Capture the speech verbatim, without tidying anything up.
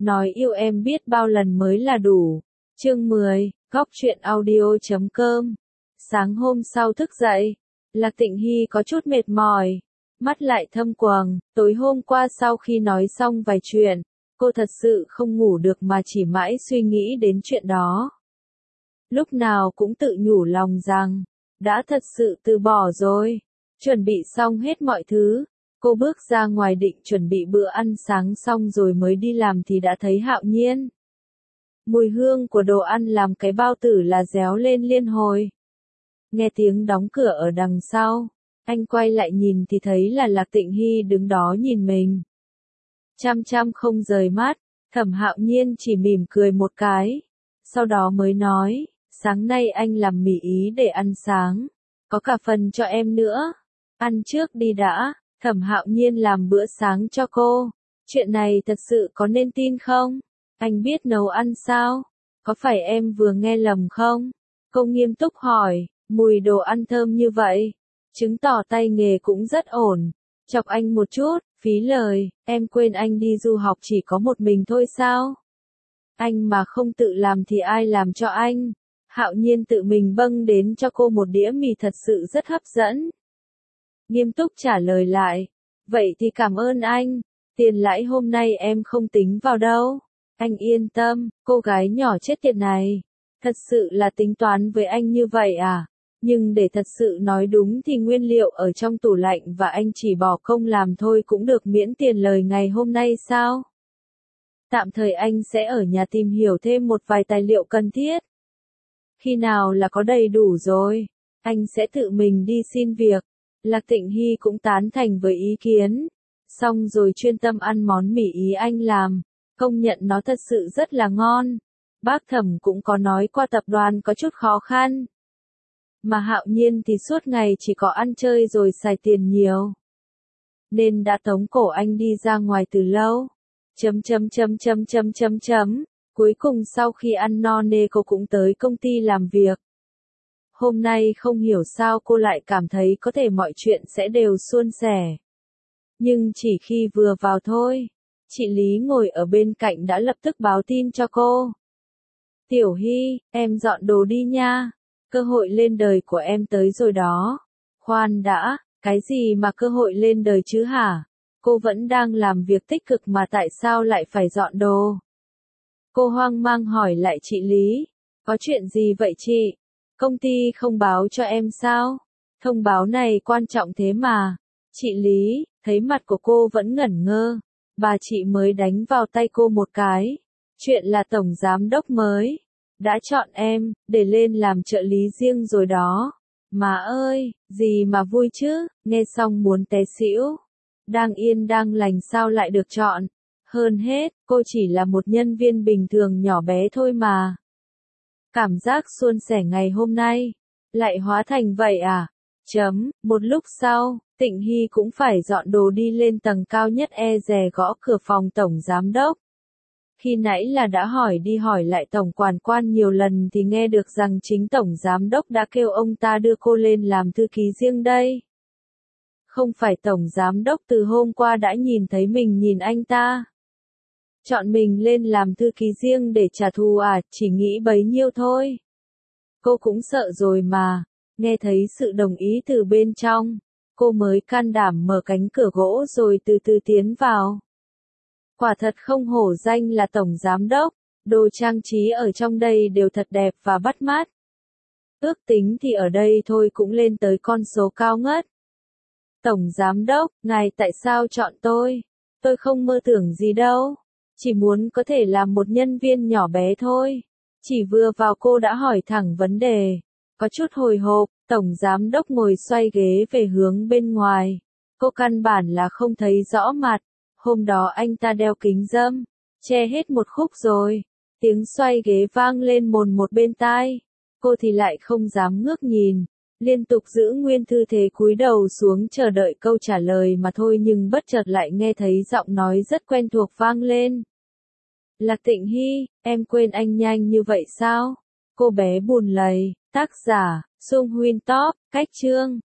Nói yêu em biết bao lần mới là đủ. Chương mười, góc truyện audio chấm com. Sáng hôm sau thức dậy, Lạc Tịnh Hy có chút mệt mỏi, mắt lại thâm quầng. Tối hôm qua sau khi nói xong vài chuyện, cô thật sự không ngủ được mà chỉ mãi suy nghĩ đến chuyện đó. Lúc nào cũng tự nhủ lòng rằng, đã thật sự từ bỏ rồi. Chuẩn bị xong hết mọi thứ, cô bước ra ngoài định chuẩn bị bữa ăn sáng xong rồi mới đi làm thì đã thấy Hạo Nhiên. Mùi hương của đồ ăn làm cái bao tử là réo lên liên hồi. Nghe tiếng đóng cửa ở đằng sau, anh quay lại nhìn thì thấy là Lạc Tịnh Hy đứng đó nhìn mình. Chăm chăm không rời mắt, Thẩm Hạo Nhiên chỉ mỉm cười một cái, sau đó mới nói, sáng nay anh làm mì ý để ăn sáng, có cả phần cho em nữa. Ăn trước đi đã. Thẩm Hạo Nhiên làm bữa sáng cho cô. Chuyện này thật sự có nên tin không? Anh biết nấu ăn sao? Có phải em vừa nghe lầm không? Cô nghiêm túc hỏi, mùi đồ ăn thơm như vậy, chứng tỏ tay nghề cũng rất ổn. Chọc anh một chút, phí lời, em quên anh đi du học chỉ có một mình thôi sao? Anh mà không tự làm thì ai làm cho anh? Hạo Nhiên tự mình bưng đến cho cô một đĩa mì thật sự rất hấp dẫn. Nghiêm túc trả lời lại, vậy thì cảm ơn anh, tiền lãi hôm nay em không tính vào đâu. Anh yên tâm, cô gái nhỏ chết tiệt này, thật sự là tính toán với anh như vậy à? Nhưng để thật sự nói đúng thì nguyên liệu ở trong tủ lạnh và anh chỉ bỏ công làm thôi cũng được miễn tiền lời ngày hôm nay sao? Tạm thời anh sẽ ở nhà tìm hiểu thêm một vài tài liệu cần thiết. Khi nào là có đầy đủ rồi, anh sẽ tự mình đi xin việc. Lạc Tịnh Hy cũng tán thành với ý kiến. Xong rồi chuyên tâm ăn món mì ý anh làm, công nhận nó thật sự rất là ngon. Bác Thẩm cũng có nói qua tập đoàn có chút khó khăn. Mà Hạo Nhiên thì suốt ngày chỉ có ăn chơi rồi xài tiền nhiều. Nên đã tống cổ anh đi ra ngoài từ lâu. Chấm chấm chấm chấm chấm chấm chấm. Cuối cùng sau khi ăn no nê cô cũng tới công ty làm việc. Hôm nay không hiểu sao cô lại cảm thấy có thể mọi chuyện sẽ đều suôn sẻ. Nhưng chỉ khi vừa vào thôi, chị Lý ngồi ở bên cạnh đã lập tức báo tin cho cô. Tiểu Hy, em dọn đồ đi nha, cơ hội lên đời của em tới rồi đó. Khoan đã, cái gì mà cơ hội lên đời chứ hả? Cô vẫn đang làm việc tích cực mà tại sao lại phải dọn đồ? Cô hoang mang hỏi lại chị Lý, có chuyện gì vậy chị? Công ty không báo cho em sao? Thông báo này quan trọng thế mà. Chị Lý, thấy mặt của cô vẫn ngẩn ngơ. Bà chị mới đánh vào tay cô một cái. Chuyện là tổng giám đốc mới đã chọn em, để lên làm trợ lý riêng rồi đó. Má ơi, gì mà vui chứ, nghe xong muốn té xỉu. Đang yên đang lành sao lại được chọn. Hơn hết, cô chỉ là một nhân viên bình thường nhỏ bé thôi mà. Cảm giác suôn sẻ ngày hôm nay, lại hóa thành vậy à? Chấm, một lúc sau, Tịnh Hy cũng phải dọn đồ đi lên tầng cao nhất e dè gõ cửa phòng tổng giám đốc. Khi nãy là đã hỏi đi hỏi lại tổng quản quan nhiều lần thì nghe được rằng chính tổng giám đốc đã kêu ông ta đưa cô lên làm thư ký riêng đây. Không phải tổng giám đốc từ hôm qua đã nhìn thấy mình nhìn anh ta. Chọn mình lên làm thư ký riêng để trả thù à, chỉ nghĩ bấy nhiêu thôi. Cô cũng sợ rồi mà, nghe thấy sự đồng ý từ bên trong, cô mới can đảm mở cánh cửa gỗ rồi từ từ tiến vào. Quả thật không hổ danh là tổng giám đốc, đồ trang trí ở trong đây đều thật đẹp và bắt mắt. Ước tính thì ở đây thôi cũng lên tới con số cao ngất. Tổng giám đốc, ngài tại sao chọn tôi? Tôi không mơ tưởng gì đâu. Chỉ muốn có thể làm một nhân viên nhỏ bé thôi. Chỉ vừa vào cô đã hỏi thẳng vấn đề. Có chút hồi hộp, tổng giám đốc ngồi xoay ghế về hướng bên ngoài. Cô căn bản là không thấy rõ mặt. Hôm đó anh ta đeo kính râm, che hết một khúc rồi. Tiếng xoay ghế vang lên mồn một bên tai. Cô thì lại không dám ngước nhìn. Liên tục giữ nguyên tư thế cúi đầu xuống chờ đợi câu trả lời mà thôi nhưng bất chợt lại nghe thấy giọng nói rất quen thuộc vang lên. Lạc Tịnh Hy, em quên anh nhanh như vậy sao? Cô bé buồn lầy, tác giả, Sung Huyên Top, cách chương.